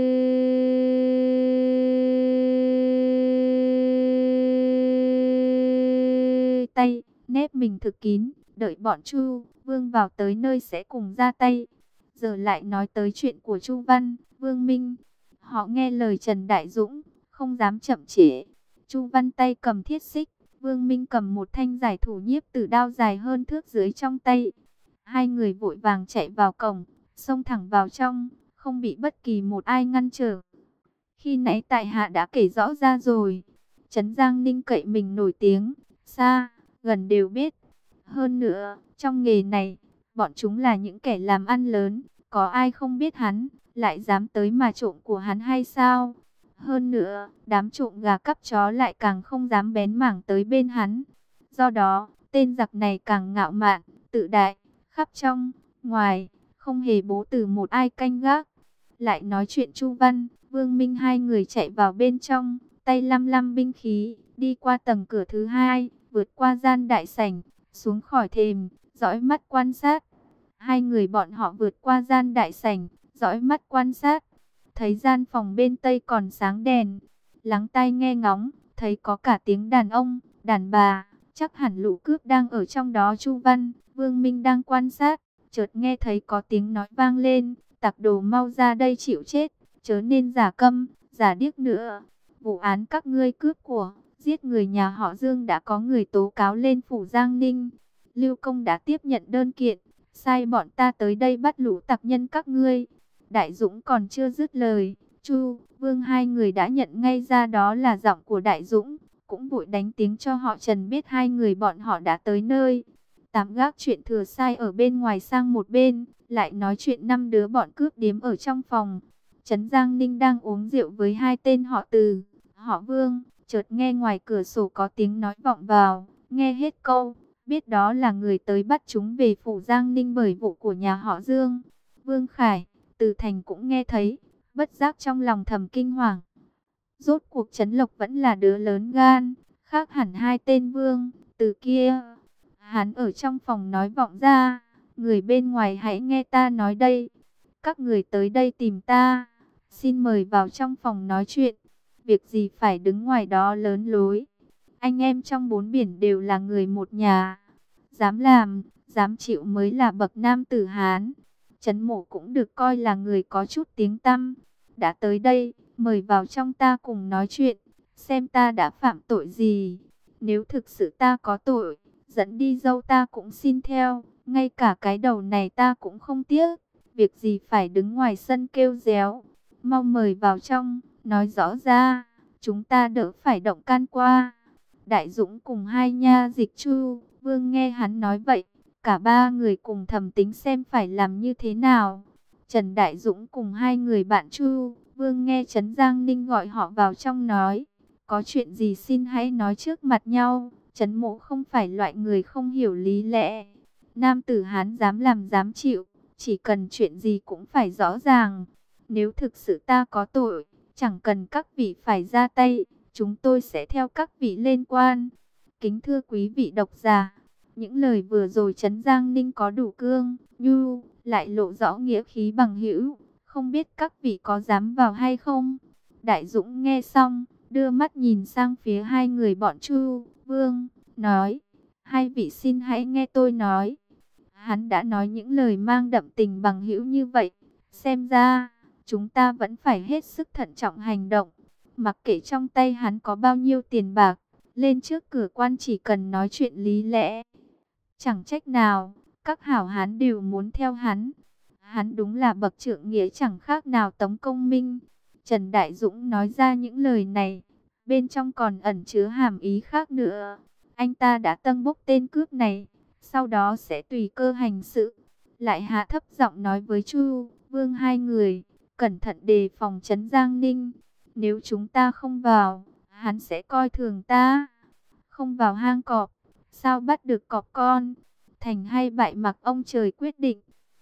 tay, nép mình thực kín, đợi bọn Chu, Vương vào tới nơi sẽ cùng ra tay. Giờ lại nói tới chuyện của Chu Văn, Vương Minh. Họ nghe lời Trần Đại Dũng, không dám chậm trễ. Chu Văn tay cầm thiết xích, Vương Minh cầm một thanh giải thủ nhiếp tử đao dài hơn thước dưới trong tay. Hai người vội vàng chạy vào cổng, xông thẳng vào trong, không bị bất kỳ một ai ngăn trở. Khi nãy tại hạ đã kể rõ ra rồi. Trấn Giang Ninh cậy mình nổi tiếng, xa, gần đều biết. Hơn nữa, trong nghề này, bọn chúng là những kẻ làm ăn lớn, có ai không biết hắn, lại dám tới mà trộm của hắn hay sao? Hơn nữa, đám trộm gà cắp chó lại càng không dám bén mảng tới bên hắn. Do đó, tên giặc này càng ngạo mạn, tự đại, khắp trong, ngoài, không hề bố từ một ai canh gác. Lại nói chuyện Chu Văn, Vương Minh hai người chạy vào bên trong, tay lăm lăm binh khí, đi qua tầng cửa thứ hai, vượt qua gian đại sảnh, xuống khỏi thềm, dõi mắt quan sát. Hai người bọn họ vượt qua gian đại sảnh, dõi mắt quan sát, thấy gian phòng bên tây còn sáng đèn, lắng tai nghe ngóng, thấy có cả tiếng đàn ông, đàn bà, chắc hẳn lũ cướp đang ở trong đó. Chu Văn, Vương Minh đang quan sát, chợt nghe thấy có tiếng nói vang lên, tặc đồ mau ra đây chịu chết, chớ nên giả câm, giả điếc nữa. Vụ án các ngươi cướp của, giết người nhà họ Dương đã có người tố cáo lên phủ Giang Ninh. Lưu Công đã tiếp nhận đơn kiện, sai bọn ta tới đây bắt lũ tặc nhân các ngươi. Đại Dũng còn chưa dứt lời, Chu, Vương hai người đã nhận ngay ra đó là giọng của Đại Dũng, cũng vội đánh tiếng cho họ Trần biết hai người bọn họ đã tới nơi. Tám gác chuyện thừa sai ở bên ngoài sang một bên, lại nói chuyện năm đứa bọn cướp điếm ở trong phòng. Trấn Giang Ninh đang uống rượu với hai tên họ Từ, họ Vương, chợt nghe ngoài cửa sổ có tiếng nói vọng vào, nghe hết câu, biết đó là người tới bắt chúng về phủ Giang Ninh bởi vụ của nhà họ Dương. Vương Khải, Từ Thành cũng nghe thấy, bất giác trong lòng thầm kinh hoàng. Rốt cuộc Trấn Lộc vẫn là đứa lớn gan, khác hẳn hai tên Vương, Từ kia. Hắn ở trong phòng nói vọng ra, người bên ngoài hãy nghe ta nói đây. Các người tới đây tìm ta, xin mời vào trong phòng nói chuyện. Việc gì phải đứng ngoài đó lớn lối. Anh em trong bốn biển đều là người một nhà. Dám làm, dám chịu mới là bậc nam tử Hán. Trấn Mộ cũng được coi là người có chút tiếng tăm. Đã tới đây, mời vào trong ta cùng nói chuyện, xem ta đã phạm tội gì. Nếu thực sự ta có tội, dẫn đi dâu ta cũng xin theo, ngay cả cái đầu này ta cũng không tiếc. Việc gì phải đứng ngoài sân kêu réo, mau mời vào trong, nói rõ ra, chúng ta đỡ phải động can qua. Đại Dũng cùng hai nha dịch Chu, Vương nghe hắn nói vậy, cả ba người cùng thầm tính xem phải làm như thế nào. Trần Đại Dũng cùng hai người bạn Chu, Vương nghe Trấn Giang Ninh gọi họ vào trong nói, có chuyện gì xin hãy nói trước mặt nhau. Trấn Mộ không phải loại người không hiểu lý lẽ. Nam tử Hán dám làm dám chịu, chỉ cần chuyện gì cũng phải rõ ràng. Nếu thực sự ta có tội, chẳng cần các vị phải ra tay, chúng tôi sẽ theo các vị lên quan. Kính thưa quý vị độc giả, những lời vừa rồi Trấn Giang Ninh có đủ cương, nhu, lại lộ rõ nghĩa khí bằng hữu. Không biết các vị có dám vào hay không? Đại Dũng nghe xong, đưa mắt nhìn sang phía hai người bọn Chu, Vương, nói, hai vị xin hãy nghe tôi nói. Hắn đã nói những lời mang đậm tình bằng hữu như vậy, xem ra, chúng ta vẫn phải hết sức thận trọng hành động. Mặc kệ trong tay hắn có bao nhiêu tiền bạc, lên trước cửa quan chỉ cần nói chuyện lý lẽ. Chẳng trách nào, các hảo hán đều muốn theo hắn. Hắn đúng là bậc trượng nghĩa chẳng khác nào Tống Công Minh. Trần Đại Dũng nói ra những lời này, bên trong còn ẩn chứa hàm ý khác nữa. Anh ta đã tâng bốc tên cướp này, sau đó sẽ tùy cơ hành sự. Lại hạ thấp giọng nói với Chu, Vương hai người, cẩn thận đề phòng Trấn Giang Ninh. Nếu chúng ta không vào, hắn sẽ coi thường ta. Không vào hang cọp, sao bắt được cọp con? Thành hay bại mặc ông trời quyết định.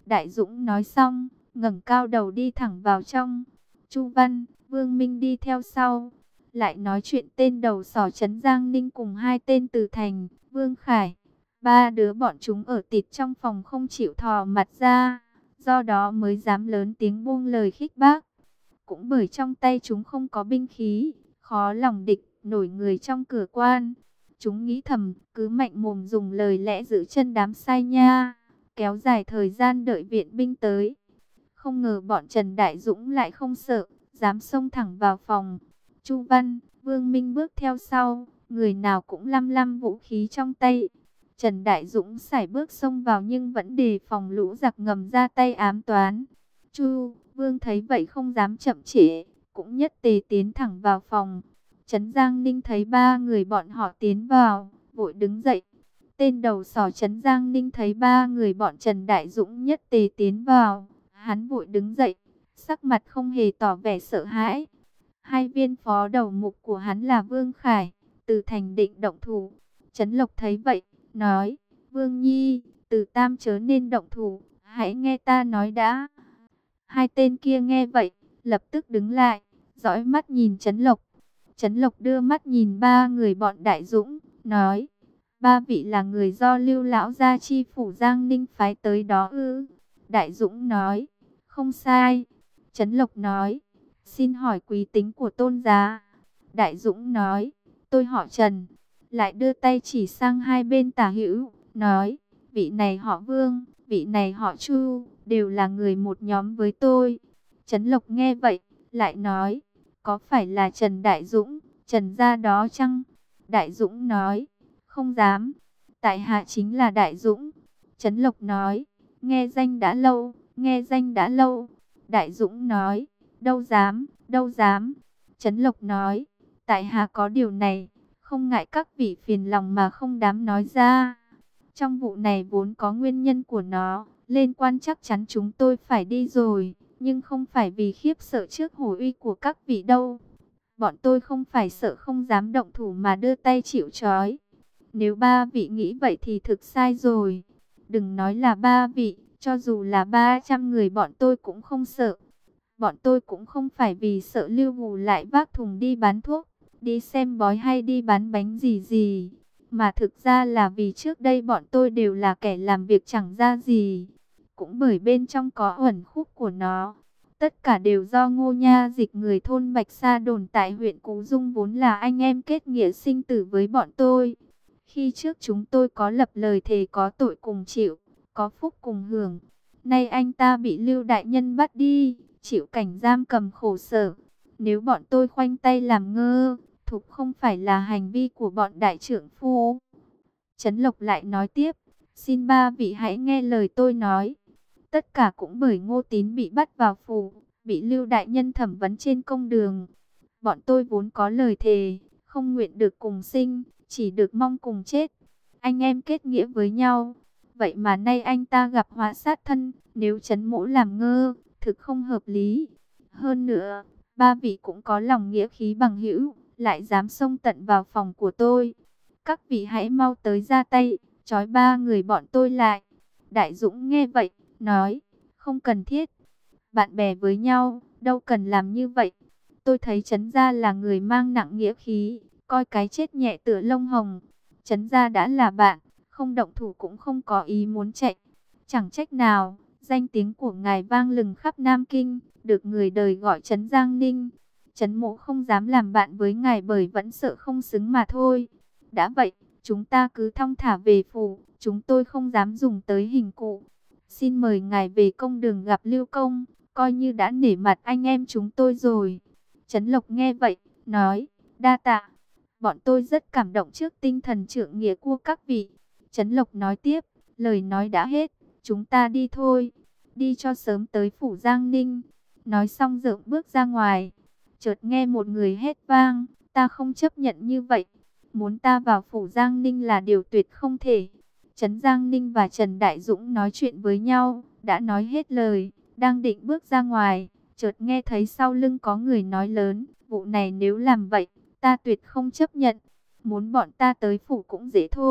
Đại Dũng nói xong, ngẩng cao đầu đi thẳng vào trong. Chu Văn, Vương Minh đi theo sau. Lại nói chuyện tên đầu sỏ trấn Giang Ninh cùng hai tên từ thành, Vương Khải. Ba đứa bọn chúng ở tịt trong phòng không chịu thò mặt ra, do đó mới dám lớn tiếng buông lời khích bác. Cũng bởi trong tay chúng không có binh khí, khó lòng địch nổi người trong cửa quan. Chúng nghĩ thầm, cứ mạnh mồm dùng lời lẽ giữ chân đám sai nha, kéo dài thời gian đợi viện binh tới. Không ngờ bọn Trần Đại Dũng lại không sợ, dám xông thẳng vào phòng. Chu Văn, Vương Minh bước theo sau, người nào cũng lăm lăm vũ khí trong tay. Trần Đại Dũng sải bước xông vào nhưng vẫn đề phòng lũ giặc ngầm ra tay ám toán. Chu, Vương thấy vậy không dám chậm trễ, cũng nhất tề tiến thẳng vào phòng. Trấn Giang Ninh thấy ba người bọn họ tiến vào, vội đứng dậy. Tên đầu sỏ Trấn Giang Ninh thấy ba người bọn Trần Đại Dũng nhất tề tiến vào, hắn vội đứng dậy, sắc mặt không hề tỏ vẻ sợ hãi. Hai viên phó đầu mục của hắn là Vương Khải, Từ Thành định động thủ. Trấn Lộc thấy vậy, nói, Vương Nhi, Từ Tam chớ nên động thủ, hãy nghe ta nói đã. Hai tên kia nghe vậy, lập tức đứng lại, dõi mắt nhìn Trấn Lộc. Trấn Lộc đưa mắt nhìn ba người bọn Đại Dũng, nói, ba vị là người do Lưu lão gia chi phủ Giang Ninh phái tới đó ư? Đại Dũng nói, không sai. Trấn Lộc nói, xin hỏi quý tính của tôn giá. Đại Dũng nói, tôi họ Trần. Lại đưa tay chỉ sang hai bên tả hữu, nói, vị này họ Vương, vị này họ Chu, đều là người một nhóm với tôi. Trấn Lộc nghe vậy, lại nói, có phải là Trần Đại Dũng, Trần gia đó chăng? Đại Dũng nói, không dám, tại hạ chính là Đại Dũng. Trấn Lộc nói, nghe danh đã lâu, nghe danh đã lâu. Đại Dũng nói, đâu dám, đâu dám. Trấn Lộc nói, tại hạ có điều này, không ngại các vị phiền lòng mà không dám nói ra. Trong vụ này vốn có nguyên nhân của nó, liên quan chắc chắn chúng tôi phải đi rồi, nhưng không phải vì khiếp sợ trước hổ uy của các vị đâu. Bọn tôi không phải sợ không dám động thủ mà đưa tay chịu trói. Nếu ba vị nghĩ vậy thì thực sai rồi. Đừng nói là ba vị, cho dù là 300 người bọn tôi cũng không sợ. Bọn tôi cũng không phải vì sợ Lưu Vù lại vác thùng đi bán thuốc, đi xem bói hay đi bán bánh gì gì. Mà thực ra là vì trước đây bọn tôi đều là kẻ làm việc chẳng ra gì. Cũng bởi bên trong có uẩn khúc của nó. Tất cả đều do Ngô Nha Dịch người thôn Bạch Sa Đồn tại huyện Cú Dung vốn là anh em kết nghĩa sinh tử với bọn tôi. Khi trước chúng tôi có lập lời thề có tội cùng chịu, có phúc cùng hưởng. Nay anh ta bị Lưu đại nhân bắt đi, chịu cảnh giam cầm khổ sở. Nếu bọn tôi khoanh tay làm ngơ, thục không phải là hành vi của bọn đại trưởng phu. Trấn Lộc lại nói tiếp, xin ba vị hãy nghe lời tôi nói. Tất cả cũng bởi Ngô Tín bị bắt vào phủ, bị Lưu đại nhân thẩm vấn trên công đường. Bọn tôi vốn có lời thề, không nguyện được cùng sinh, chỉ được mong cùng chết. Anh em kết nghĩa với nhau. Vậy mà nay anh ta gặp họa sát thân, nếu Trấn Mỗ làm ngơ, thực không hợp lý. Hơn nữa, ba vị cũng có lòng nghĩa khí bằng hữu, lại dám xông tận vào phòng của tôi. Các vị hãy mau tới ra tay, trói ba người bọn tôi lại. Đại Dũng nghe vậy, nói, không cần thiết. Bạn bè với nhau, đâu cần làm như vậy. Tôi thấy Trấn gia là người mang nặng nghĩa khí, coi cái chết nhẹ tựa lông hồng. Trấn gia đã là bạn, không động thủ cũng không có ý muốn chạy. Chẳng trách nào, danh tiếng của ngài vang lừng khắp Nam Kinh, được người đời gọi Trấn Giang Ninh. Trấn Mỗ không dám làm bạn với ngài bởi vẫn sợ không xứng mà thôi. Đã vậy, chúng ta cứ thong thả về phủ, chúng tôi không dám dùng tới hình cụ. Xin mời ngài về công đường gặp Lưu Công, coi như đã nể mặt anh em chúng tôi rồi. Trấn Lộc nghe vậy, nói, đa tạ. Bọn tôi rất cảm động trước tinh thần trượng nghĩa của các vị. Trấn Lộc nói tiếp, lời nói đã hết, chúng ta đi thôi. Đi cho sớm tới phủ Giang Ninh. Nói xong dượng bước ra ngoài. Chợt nghe một người hét vang, ta không chấp nhận như vậy. Muốn ta vào phủ Giang Ninh là điều tuyệt không thể. Trấn Giang Ninh và Trần Đại Dũng nói chuyện với nhau, đã nói hết lời, đang định bước ra ngoài. Chợt nghe thấy sau lưng có người nói lớn, vụ này nếu làm vậy, ta tuyệt không chấp nhận. Muốn bọn ta tới phủ cũng dễ thôi,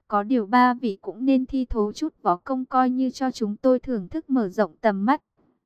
Có điều ba vị cũng nên thi thố chút võ công coi như cho chúng tôi thưởng thức mở rộng tầm mắt.